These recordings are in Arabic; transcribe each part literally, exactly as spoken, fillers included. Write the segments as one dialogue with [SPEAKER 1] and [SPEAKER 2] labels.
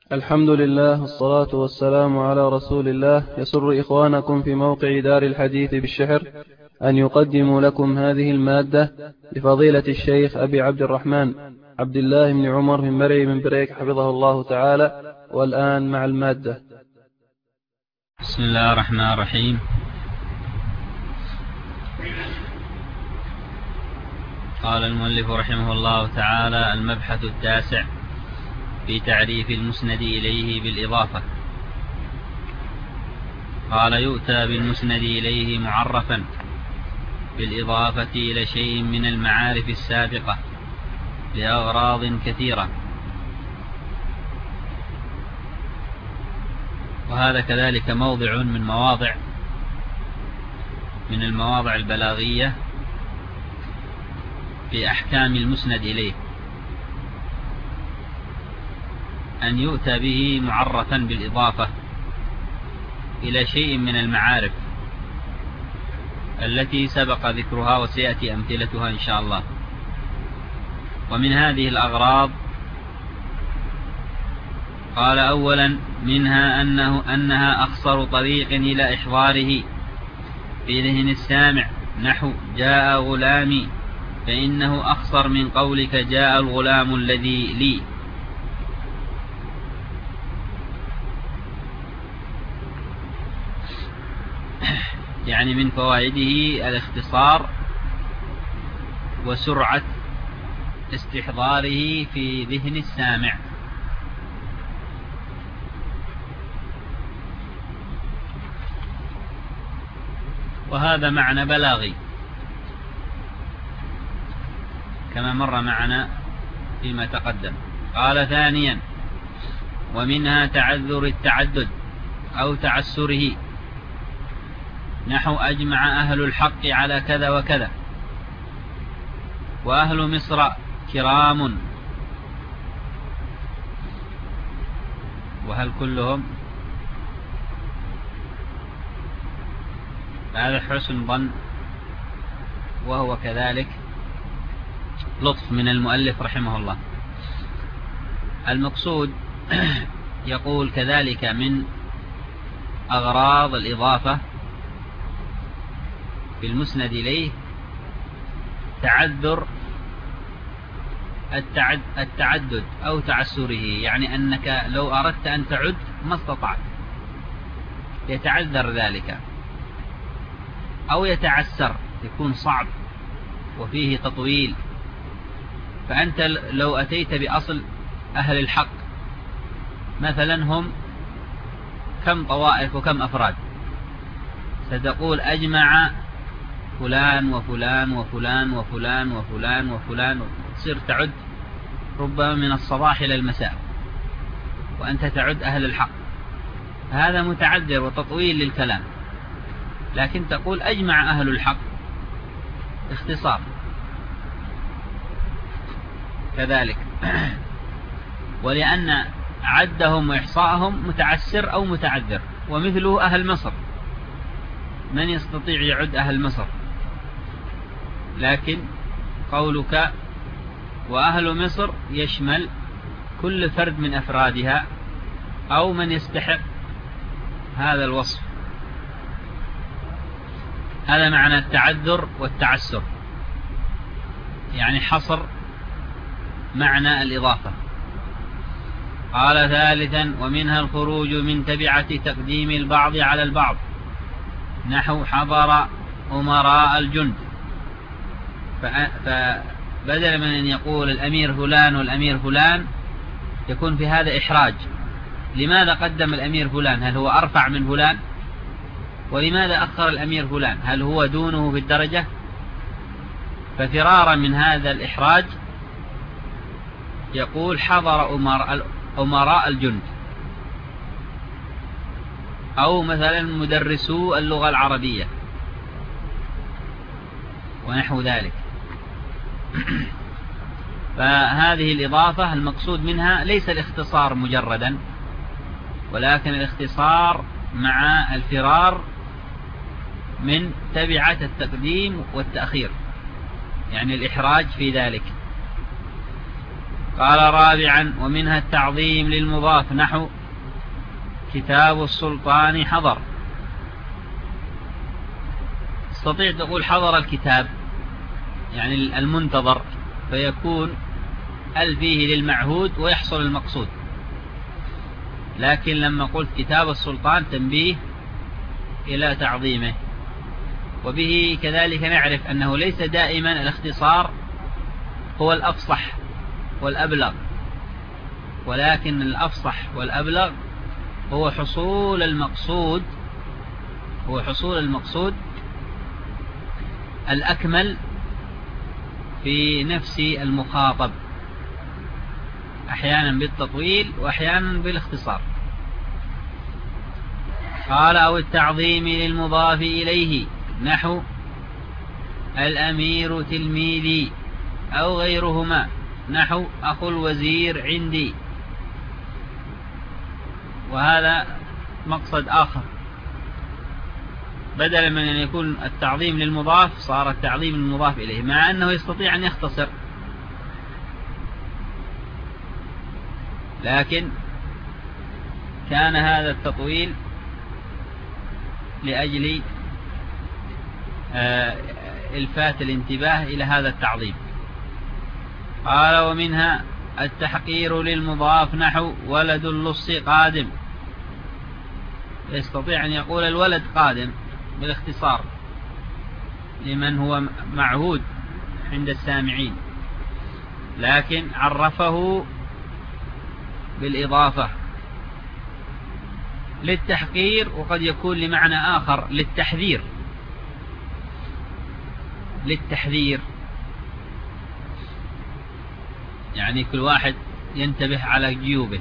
[SPEAKER 1] الحمد لله والصلاة والسلام على رسول الله. يسر إخوانكم في موقع دار الحديث بالشحر أن يقدموا لكم هذه المادة لفضيلة الشيخ أبي عبد الرحمن عبد الله بن عمر بن مري بن بريك حفظه الله تعالى. والآن مع المادة.
[SPEAKER 2] بسم الله الرحمن الرحيم. قال المؤلف رحمه الله تعالى: المبحث التاسع في تعريف المسند إليه بالإضافة. قال: يؤتى بالمسند إليه معرفا بالإضافة إلى شيء من المعارف السابقة لأغراض كثيرة، وهذا كذلك موضع من مواضع من المواضع البلاغية في أحكام المسند إليه، أن يؤتى به معرفا بالإضافة إلى شيء من المعارف التي سبق ذكرها وسيأتي أمثلتها إن شاء الله. ومن هذه الأغراض قال: أولا منها أنه أنها أخصر طريق إلى إحضاره في ذهن السامع، نحو جاء غلامي، فإنه أخصر من قولك جاء الغلام الذي لي. يعني من فوائده الاختصار وسرعة استحضاره في ذهن السامع. وهذا معنى بلاغي كما مر معنا فيما تقدم. قال: ثانيا ومنها تعذر التعدد أو تعسره، نحو أجمع أهل الحق على كذا وكذا، وأهل مصر كرام، وهل كلهم؟ هذا حسن ظن، وهو كذلك لطف من المؤلف رحمه الله. المقصود يقول كذلك من أغراض الإضافة في المسند إليه تعذر التعدد أو تعسره، يعني أنك لو أردت أن تعد ما استطعت، يتعذر ذلك، أو يتعسر، يكون صعب وفيه تطويل. فأنت لو أتيت بأصل أهل الحق مثلا هم كم طوائف وكم أفراد، ستقول أجمع فلان وفلان وفلان وفلان وفلان وفلان، تصير تعد ربما من الصباح إلى المساء وأنت تعد أهل الحق، هذا متعذر وتطويل للكلام. لكن تقول أجمع أهل الحق، اختصار كذلك. ولأن عدهم وإحصاءهم متعسر أو متعذر. ومثله أهل مصر، من يستطيع يعد أهل مصر؟ لكن قولك وأهل مصر يشمل كل فرد من أفرادها أو من يستحق هذا الوصف. هذا معنى التعذر والتعسر، يعني حصر معنى الإضافة. قال: ثالثا ومنها الخروج من تبعة تقديم البعض على البعض، نحو حضر أمراء الجند، فبدل من أن يقول الأمير فلان والأمير فلان يكون في هذا إحراج. لماذا قدم الأمير فلان؟ هل هو أرفع من فلان؟ ولماذا أخر الأمير فلان؟ هل هو دونه في الدرجة؟ ففرارا من هذا الإحراج يقول حضر أمراء الجند، أو مثلا مدرسو اللغة العربية ونحو ذلك. فهذه الإضافة المقصود منها ليس الاختصار مجردا، ولكن الاختصار مع الفرار من تبعة التقديم والتأخير، يعني الإحراج في ذلك. قال رابعا ومنها التعظيم للمضاف نحو كتاب السلطان حضر. تستطيع تقول حضر الكتاب يعني المنتظر، فيكون ال فيه للمعهود ويحصل المقصود، لكن لما قلت كتاب السلطان تنبيه إلى تعظيمه. وبه كذلك نعرف أنه ليس دائما الاختصار هو الأفصح والأبلغ، ولكن الأفصح والأبلغ هو حصول المقصود هو حصول المقصود الأكمل في نفس المخاطب، أحيانا بالتطويل وأحيانا بالاختصار. قال أو التعظيم للمضاف إليه نحو الأمير تلميذي، أو غيرهما نحو أخو الوزير عندي. وهذا مقصد آخر، بدلا من أن يكون التعظيم للمضاف صار التعظيم للمضاف إليه، مع أنه يستطيع أن يختصر، لكن كان هذا التطويل لأجل إلفات الانتباه إلى هذا التعظيم. قال ومنها التحقير للمضاف نحو ولد اللص قادم، يستطيع أن يقول الولد قادم بالاختصار لمن هو معهود عند السامعين، لكن عرفه بالإضافة للتحقير، وقد يكون لمعنى آخر للتحذير للتحذير يعني كل واحد ينتبه على جيوبه،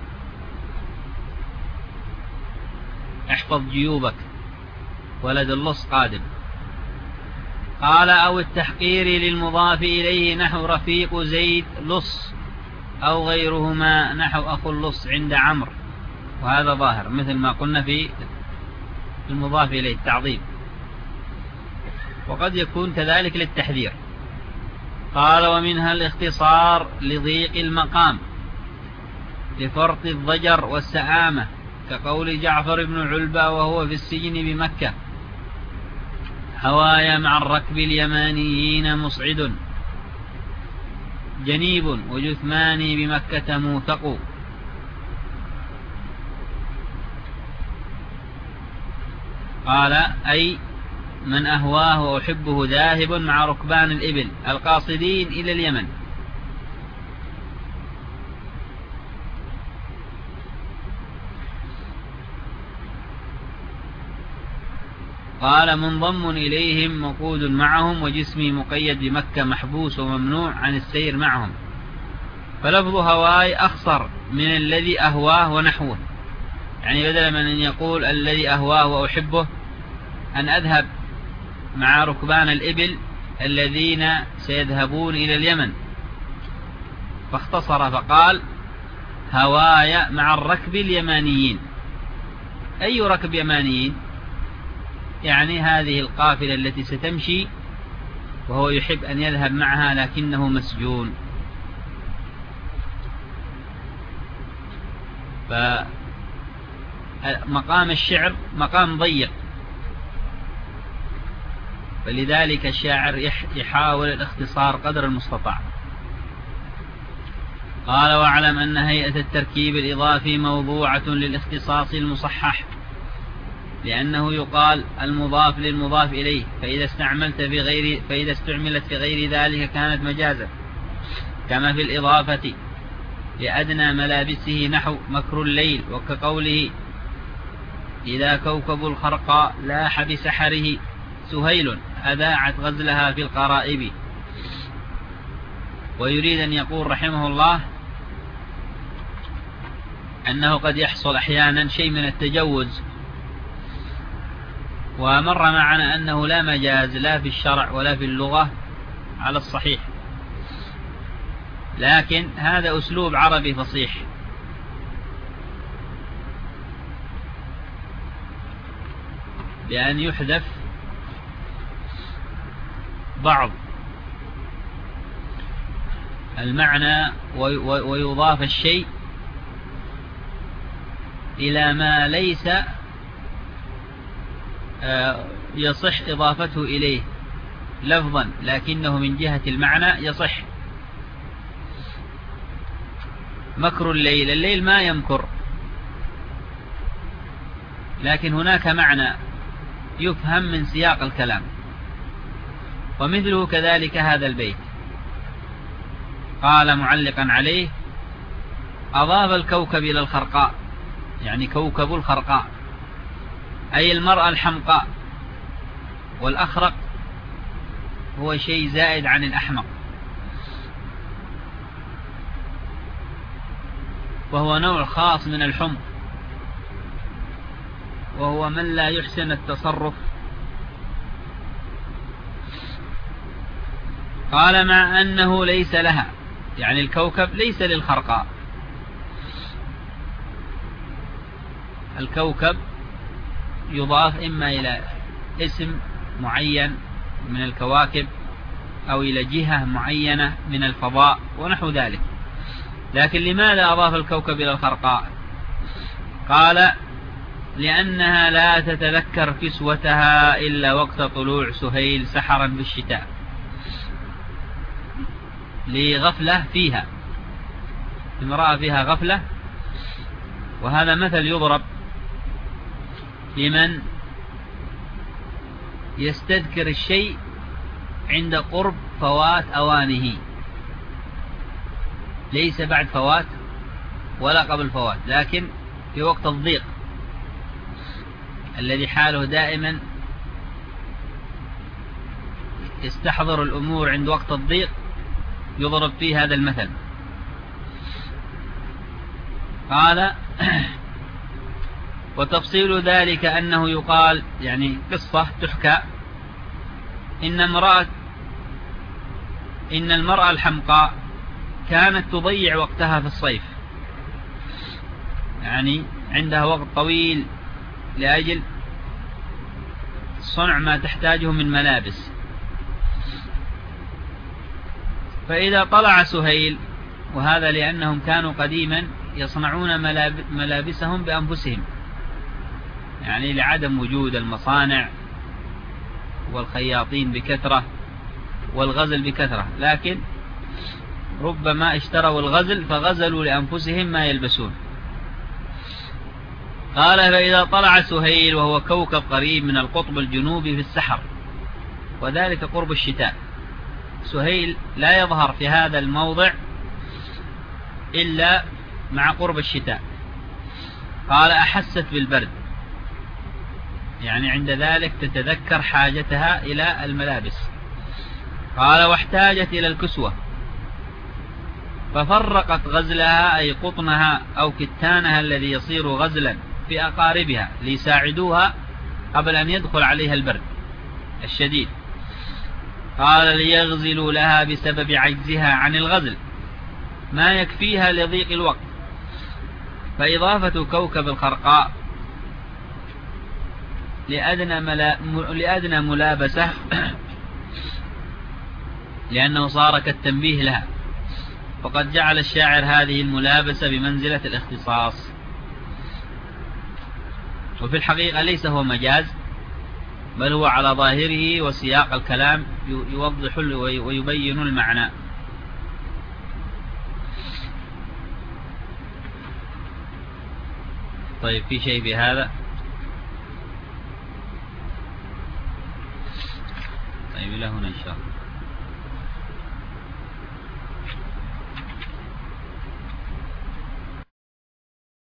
[SPEAKER 2] احفظ جيوبك ولد اللص قادم. قال أو التحقير للمضاف إليه نحو رفيق زيد لص، أو غيرهما نحو أخو اللص عند عمرو، وهذا ظاهر مثل ما قلنا في المضاف إليه التعظيم، وقد يكون كذلك للتحذير. قال ومنها الاختصار لضيق المقام لفرط الضجر والسآمة، كقول جعفر بن علبة وهو في السجن بمكة هوايا مع الركب اليمانيين مصعد جنيب وجثماني بمكة موثق. قال أي من أهواه وأحبه ذاهب مع ركبان الإبل القاصدين إلى اليمن. قال منضم إليهم موقود معهم، وجسمي مقيد بمكة محبوس وممنوع عن السير معهم. فلفظ هواي أخصر من الذي أهواه ونحوه، يعني بدل من أن يقول الذي أهواه وأحبه أن أذهب مع ركبان الإبل الذين سيذهبون إلى اليمن، فاختصر فقال هواي مع الركب اليمانيين. أي ركب يمانيين؟ يعني هذه القافلة التي ستمشي وهو يحب أن يذهب معها لكنه مسجون. فمقام الشعر مقام ضيق، فلذلك الشاعر يحاول الاختصار قدر المستطاع. قال واعلم أن هيئة التركيب الإضافي موضوعة للاختصاص المصحح، لأنه يقال المضاف للمضاف إليه، فإذا استعملت في غير فإذا استعملت في غير ذلك كانت مجازا، كما في الإضافة لأدنى ملابسه نحو مكر الليل، وكقوله إذا كوكب الخرقاء لاح بسحره سهيل أذاعت غزلها في القرائب. ويريد أن يقول رحمه الله أنه قد يحصل أحيانا شيء من التجوز، ومر معنا أنه لا مجاز لا في الشرع ولا في اللغة على الصحيح، لكن هذا أسلوب عربي فصيح، بأن يحذف المعنى ويضاف الشيء إلى ما ليس يصح إضافته إليه لفظا، لكنه من جهة المعنى يصح. مكر الليل، الليل ما يمكر، لكن هناك معنى يفهم من سياق الكلام. ومثله كذلك هذا البيت. قال معلقا عليه: أضاف الكوكب إلى الخرقاء، يعني كوكب الخرقاء، أي المرأة الحمقاء. والأخرق هو شيء زائد عن الأحمق، وهو نوع خاص من الحمق، وهو من لا يحسن التصرف. قال: مع أنه ليس لها، يعني الكوكب ليس للخرقاء. الكوكب يضاف إما إلى اسم معين من الكواكب أو إلى جهة معينة من الفضاء ونحو ذلك. لكن لماذا أضاف الكوكب إلى الخرقاء؟ قال: لأنها لا تتذكر كسوتها إلا وقت طلوع سهيل سحرا بالشتاء، لغفلة فيها، امرأة فيها غفلة. وهذا مثل يضرب لمن يستذكر الشيء عند قرب فوات أوانه، ليس بعد فوات ولا قبل فوات، لكن في وقت الضيق الذي حاله دائما يستحضر الأمور عند وقت الضيق، يضرب فيه هذا المثل. قال: وتفصيل ذلك أنه يقال، يعني قصة تحكى، إن امرأة إن المرأة الحمقاء كانت تضيع وقتها في الصيف، يعني عندها وقت طويل لأجل صنع ما تحتاجه من ملابس. فإذا طلع سهيل، وهذا لأنهم كانوا قديما يصنعون ملابسهم بأنفسهم، يعني لعدم وجود المصانع والخياطين بكثرة والغزل بكثرة، لكن ربما اشتروا الغزل فغزلوا لأنفسهم ما يلبسون. قال: فإذا طلع سهيل، وهو كوكب قريب من القطب الجنوبي في السحر، وذلك قرب الشتاء. سهيل لا يظهر في هذا الموضع إلا مع قرب الشتاء. قال: أحست بالبرد، يعني عند ذلك تتذكر حاجتها إلى الملابس. قال: واحتاجت إلى الكسوة، ففرقت غزلها، أي قطنها أو كتانها الذي يصير غزلا، في أقاربها ليساعدوها قبل أن يدخل عليها البرد الشديد. قال: ليغزلوا لها بسبب عجزها عن الغزل ما يكفيها لضيق الوقت. فإضافة كوكب الخرقاء لأدنى, ملا... لأدنى ملابسة لأنه صار كالتنبيه لها، وقد جعل الشاعر هذه الملابسة بمنزلة الاختصاص. وفي الحقيقة ليس هو مجاز، بل هو على ظاهره وسياق الكلام يوضح ويبين المعنى. طيب، في شيء بهذا؟ طيب، إلى هنا إن شاء الله.